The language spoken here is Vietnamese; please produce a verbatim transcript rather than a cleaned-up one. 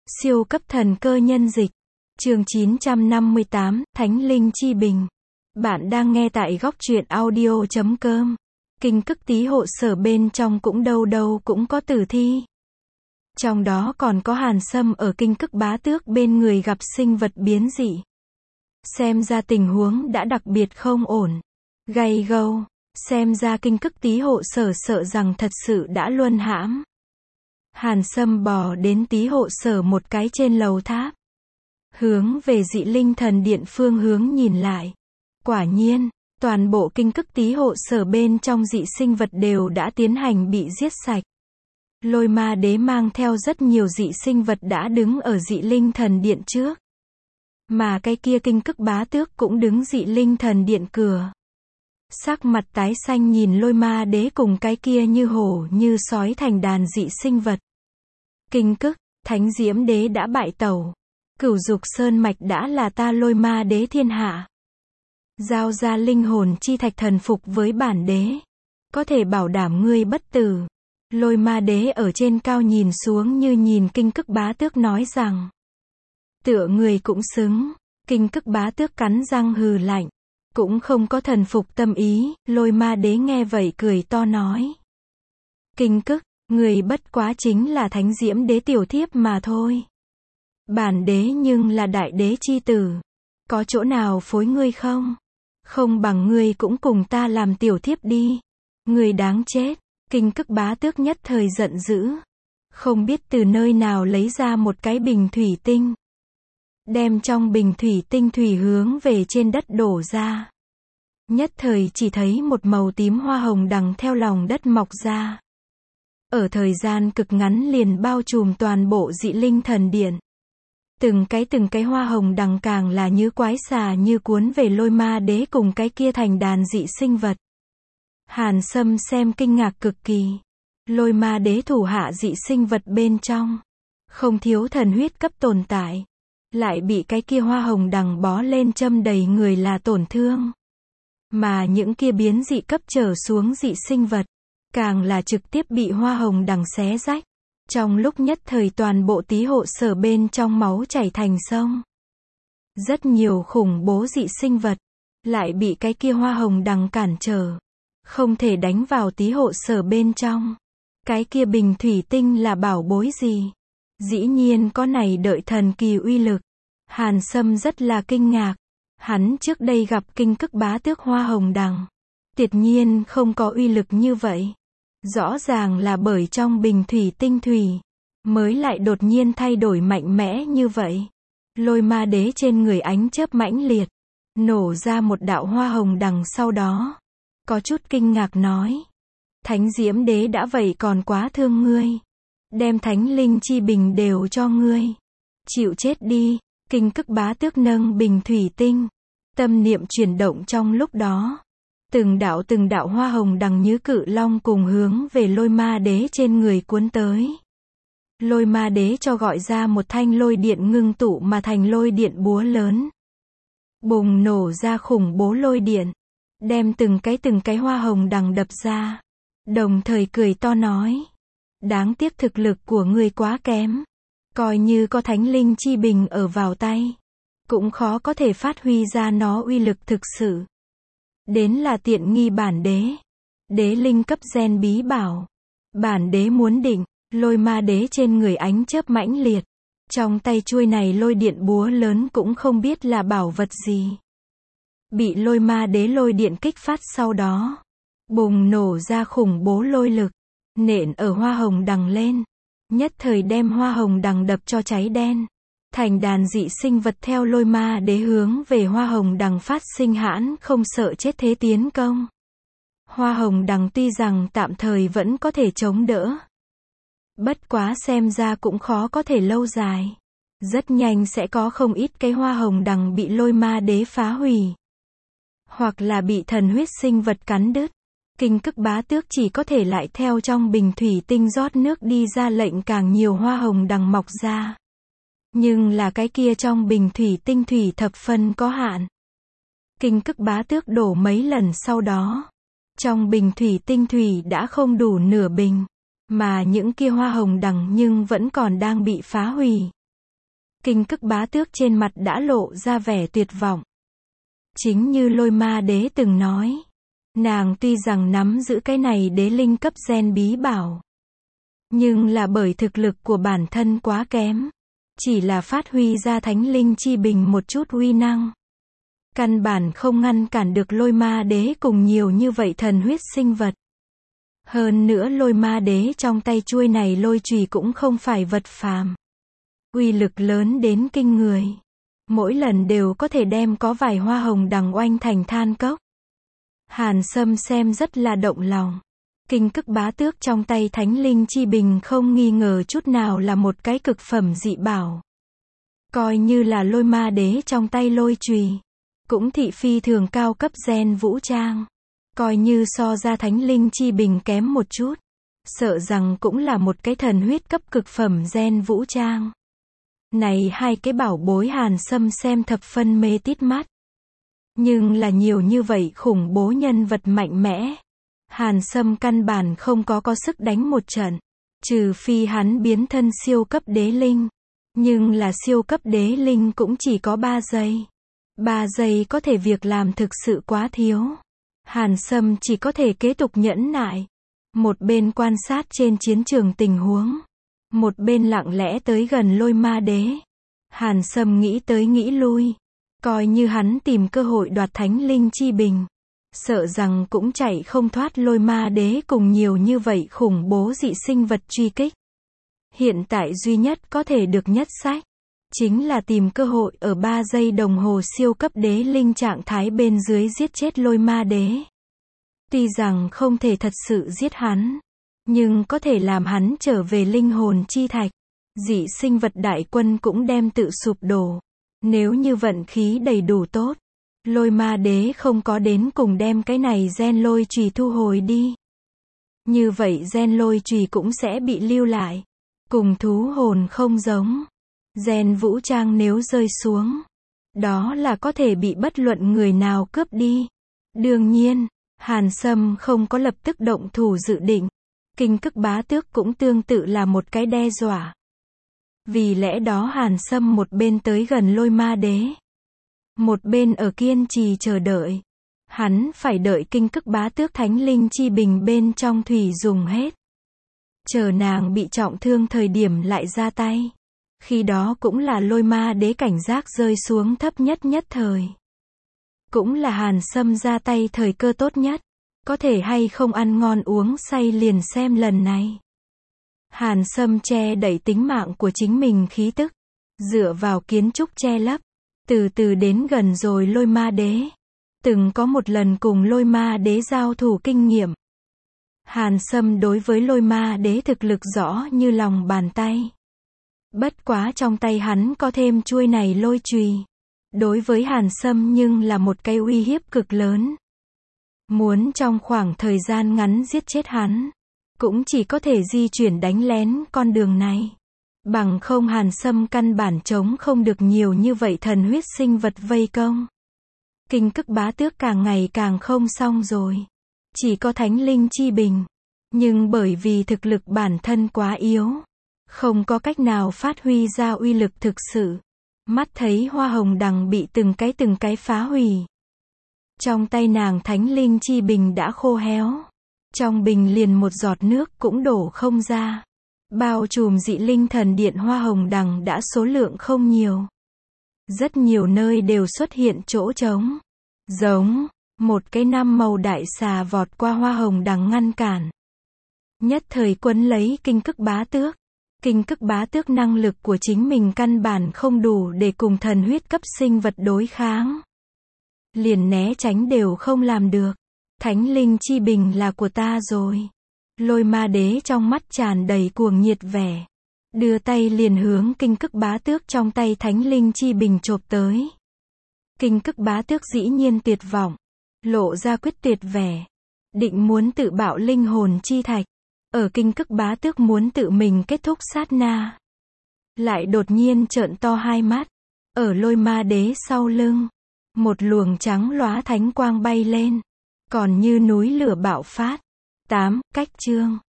Siêu cấp thần cơ nhân dịch. Chương chín trăm năm mươi tám, Thánh Linh Chi Bình. Bạn đang nghe tại góc truyện audio chấm com. Kinh Cức Tý hộ sở bên trong cũng đâu đâu cũng có tử thi. Trong đó còn có Hàn Sâm ở Kinh Cức Bá Tước bên người gặp sinh vật biến dị. Xem ra tình huống đã đặc biệt không ổn. Gay gâu. Xem ra Kinh Cức Tý hộ sở sợ rằng thật sự đã luân hãm. Hàn Sâm bò đến Tý hộ sở một cái trên lầu tháp. Hướng về Dị Linh Thần Điện phương hướng nhìn lại. Quả nhiên, toàn bộ Kinh Cức Tý hộ sở bên trong dị sinh vật đều đã tiến hành bị giết sạch. Lôi Ma Đế mang theo rất nhiều dị sinh vật đã đứng ở Dị Linh Thần Điện trước. Mà cái kia Kinh Cức Bá Tước cũng đứng Dị Linh Thần Điện cửa. Sắc mặt tái xanh nhìn Lôi Ma Đế cùng cái kia như hổ như sói thành đàn dị sinh vật. Kinh Cức, Thánh Diễm Đế đã bại tẩu. Cửu Dục Sơn Mạch đã là ta Lôi Ma Đế thiên hạ. Giao ra linh hồn chi thạch thần phục với bản đế. Có thể bảo đảm ngươi bất tử. Lôi Ma Đế ở trên cao nhìn xuống như nhìn Kinh Cức Bá Tước nói rằng. Tựa người cũng xứng. Kinh Cức Bá Tước cắn răng hừ lạnh. Cũng không có thần phục tâm ý. Lôi Ma Đế nghe vậy cười to nói. Kinh Cức, người bất quá chính là Thánh Diễm Đế tiểu thiếp mà thôi. Bản đế nhưng là đại đế chi tử. Có chỗ nào phối ngươi không? Không bằng ngươi cũng cùng ta làm tiểu thiếp đi. Ngươi đáng chết. Kinh Cức Bá Tước nhất thời giận dữ. Không biết từ nơi nào lấy ra một cái bình thủy tinh. Đem trong bình thủy tinh thủy hướng về trên đất đổ ra. Nhất thời chỉ thấy một màu tím hoa hồng đằng theo lòng đất mọc ra. Ở thời gian cực ngắn liền bao trùm toàn bộ Dị Linh Thần Điện. Từng cái từng cái hoa hồng đằng càng là như quái xà như cuốn về Lôi Ma Đế cùng cái kia thành đàn dị sinh vật. Hàn Sâm xem kinh ngạc cực kỳ. Lôi Ma Đế thủ hạ dị sinh vật bên trong. Không thiếu thần huyết cấp tồn tại. Lại bị cái kia hoa hồng đằng bó lên châm đầy người là tổn thương. Mà những kia biến dị cấp trở xuống dị sinh vật. Càng là trực tiếp bị hoa hồng đằng xé rách. Trong lúc nhất thời toàn bộ Tý hộ sở bên trong máu chảy thành sông. Rất nhiều khủng bố dị sinh vật. Lại bị cái kia hoa hồng đằng cản trở. Không thể đánh vào Tý hộ sở bên trong. Cái kia bình thủy tinh là bảo bối gì? Dĩ nhiên có này đợi thần kỳ uy lực. Hàn Sâm rất là kinh ngạc. Hắn trước đây gặp Kinh Cức Bá Tước hoa hồng đằng. Tuyệt nhiên không có uy lực như vậy. Rõ ràng là bởi trong bình thủy tinh thủy. Mới lại đột nhiên thay đổi mạnh mẽ như vậy. Lôi Ma Đế trên người ánh chớp mãnh liệt. Nổ ra một đạo hoa hồng đằng sau đó. Có chút kinh ngạc nói. Thánh Diễm Đế đã vậy còn quá thương ngươi. Đem Thánh Linh Chi Bình đều cho ngươi. Chịu chết đi. Kinh Cức Bá Tước nâng bình thủy tinh. Tâm niệm chuyển động trong lúc đó. Từng đạo từng đạo hoa hồng đằng như cự long cùng hướng về Lôi Ma Đế trên người cuốn tới. Lôi Ma Đế cho gọi ra một thanh lôi điện ngưng tụ mà thành lôi điện búa lớn. Bùng nổ ra khủng bố lôi điện. Đem từng cái từng cái hoa hồng đằng đập ra. Đồng thời cười to nói. Đáng tiếc thực lực của ngươi quá kém. Coi như có Thánh Linh Chi Bình ở vào tay. Cũng khó có thể phát huy ra nó uy lực thực sự. Đến là tiện nghi bản đế. Đế linh cấp gen bí bảo. Bản đế muốn định. Lôi Ma Đế trên người ánh chớp mãnh liệt. Trong tay chuôi này lôi điện búa lớn cũng không biết là bảo vật gì. Bị Lôi Ma Đế lôi điện kích phát sau đó. Bùng nổ ra khủng bố lôi lực. Nện ở hoa hồng đằng lên. Nhất thời đem hoa hồng đằng đập cho cháy đen. Thành đàn dị sinh vật theo Lôi Ma Đế hướng về hoa hồng đằng phát sinh hãn không sợ chết thế tiến công. Hoa hồng đằng tuy rằng tạm thời vẫn có thể chống đỡ. Bất quá xem ra cũng khó có thể lâu dài. Rất nhanh sẽ có không ít cái hoa hồng đằng bị Lôi Ma Đế phá hủy. Hoặc là bị thần huyết sinh vật cắn đứt. Kinh Cức Bá Tước chỉ có thể lại theo trong bình thủy tinh rót nước đi ra lệnh càng nhiều hoa hồng đằng mọc ra. Nhưng là cái kia trong bình thủy tinh thủy thập phân có hạn. Kinh Cức Bá Tước đổ mấy lần sau đó. Trong bình thủy tinh thủy đã không đủ nửa bình. Mà những kia hoa hồng đằng nhưng vẫn còn đang bị phá hủy. Kinh Cức Bá Tước trên mặt đã lộ ra vẻ tuyệt vọng. Chính như Lôi Ma Đế từng nói, nàng tuy rằng nắm giữ cái này đế linh cấp gen bí bảo, nhưng là bởi thực lực của bản thân quá kém, chỉ là phát huy ra Thánh Linh Chi Bình một chút uy năng, căn bản không ngăn cản được Lôi Ma Đế cùng nhiều như vậy thần huyết sinh vật. Hơn nữa Lôi Ma Đế trong tay chuôi này lôi chùy cũng không phải vật phàm, uy lực lớn đến kinh người, mỗi lần đều có thể đem có vài hoa hồng đằng oanh thành than cốc. Hàn Sâm xem rất là động lòng. Kinh Cức Bá Tước trong tay Thánh Linh Chi Bình không nghi ngờ chút nào là một cái cực phẩm dị bảo. Coi như là Lôi Ma Đế trong tay lôi chùy, cũng thị phi thường cao cấp gen vũ trang. Coi như so ra Thánh Linh Chi Bình kém một chút, sợ rằng cũng là một cái thần huyết cấp cực phẩm gen vũ trang. Này hai cái bảo bối Hàn Sâm xem thập phân mê tít mắt. Nhưng là nhiều như vậy khủng bố nhân vật mạnh mẽ, Hàn Sâm căn bản không có có sức đánh một trận, trừ phi hắn biến thân siêu cấp đế linh. Nhưng là siêu cấp đế linh cũng chỉ có ba giây. ba giây có thể việc làm thực sự quá thiếu. Hàn Sâm chỉ có thể kế tục nhẫn nại, một bên quan sát trên chiến trường tình huống, một bên lặng lẽ tới gần Lôi Ma Đế. Hàn Sâm nghĩ tới nghĩ lui, coi như hắn tìm cơ hội đoạt Thánh Linh Chi Bình, sợ rằng cũng chạy không thoát Lôi Ma Đế cùng nhiều như vậy khủng bố dị sinh vật truy kích. Hiện tại duy nhất có thể được nhất sách, chính là tìm cơ hội ở ba giây đồng hồ siêu cấp đế linh trạng thái bên dưới giết chết Lôi Ma Đế. Tuy rằng không thể thật sự giết hắn, nhưng có thể làm hắn trở về linh hồn chi thạch. Dị sinh vật đại quân cũng đem tự sụp đổ. Nếu như vận khí đầy đủ tốt, Lôi Ma Đế không có đến cùng đem cái này gen lôi chùy thu hồi đi. Như vậy gen lôi chùy cũng sẽ bị lưu lại. Cùng thú hồn không giống. Gen vũ trang nếu rơi xuống, đó là có thể bị bất luận người nào cướp đi. Đương nhiên, Hàn Sâm không có lập tức động thủ dự định. Kinh Cức Bá Tước cũng tương tự là một cái đe dọa. Vì lẽ đó Hàn Sâm một bên tới gần Lôi Ma Đế, một bên ở kiên trì chờ đợi. Hắn phải đợi Kinh Cức Bá Tước Thánh Linh Chi Bình bên trong thủy dùng hết, chờ nàng bị trọng thương thời điểm lại ra tay. Khi đó cũng là Lôi Ma Đế cảnh giác rơi xuống thấp nhất nhất thời. Cũng là Hàn Sâm ra tay thời cơ tốt nhất. Có thể hay không ăn ngon uống say liền xem lần này. Hàn Sâm che đậy tính mạng của chính mình khí tức, dựa vào kiến trúc che lấp, từ từ đến gần rồi Lôi Ma Đế. Từng có một lần cùng Lôi Ma Đế giao thủ kinh nghiệm. Hàn Sâm đối với Lôi Ma Đế thực lực rõ như lòng bàn tay. Bất quá trong tay hắn có thêm chuôi này lôi chùy, đối với Hàn Sâm nhưng là một cái uy hiếp cực lớn. Muốn trong khoảng thời gian ngắn giết chết hắn, cũng chỉ có thể di chuyển đánh lén con đường này. Bằng không Hàn Sâm căn bản chống không được nhiều như vậy thần huyết sinh vật vây công. Kinh Cức Bá Tước càng ngày càng không xong rồi. Chỉ có Thánh Linh Chi Bình, nhưng bởi vì thực lực bản thân quá yếu, không có cách nào phát huy ra uy lực thực sự. Mắt thấy hoa hồng đằng bị từng cái từng cái phá hủy. Trong tay nàng Thánh Linh Chi Bình đã khô héo. Trong bình liền một giọt nước cũng đổ không ra. Bao trùm dị linh thần điện hoa hồng đằng đã số lượng không nhiều. Rất nhiều nơi đều xuất hiện chỗ trống. Giống, một cái năm màu đại xà vọt qua hoa hồng đằng ngăn cản. Nhất thời quấn lấy Kinh Cức Bá Tước. Kinh Cức Bá Tước năng lực của chính mình căn bản không đủ để cùng thần huyết cấp sinh vật đối kháng. Liền né tránh đều không làm được. Thánh Linh Chi Bình là của ta rồi. Lôi Ma Đế trong mắt tràn đầy cuồng nhiệt vẻ. Đưa tay liền hướng Kinh Cức Bá Tước trong tay Thánh Linh Chi Bình chộp tới. Kinh Cức Bá Tước dĩ nhiên tuyệt vọng. Lộ ra quyết tuyệt vẻ. Định muốn tự bạo linh hồn chi thạch. Ở Kinh Cức Bá Tước muốn tự mình kết thúc sát na. Lại đột nhiên trợn to hai mắt. Ở Lôi Ma Đế sau lưng. Một luồng trắng lóa thánh quang bay lên. Còn như núi lửa bạo phát. tám. Cách chương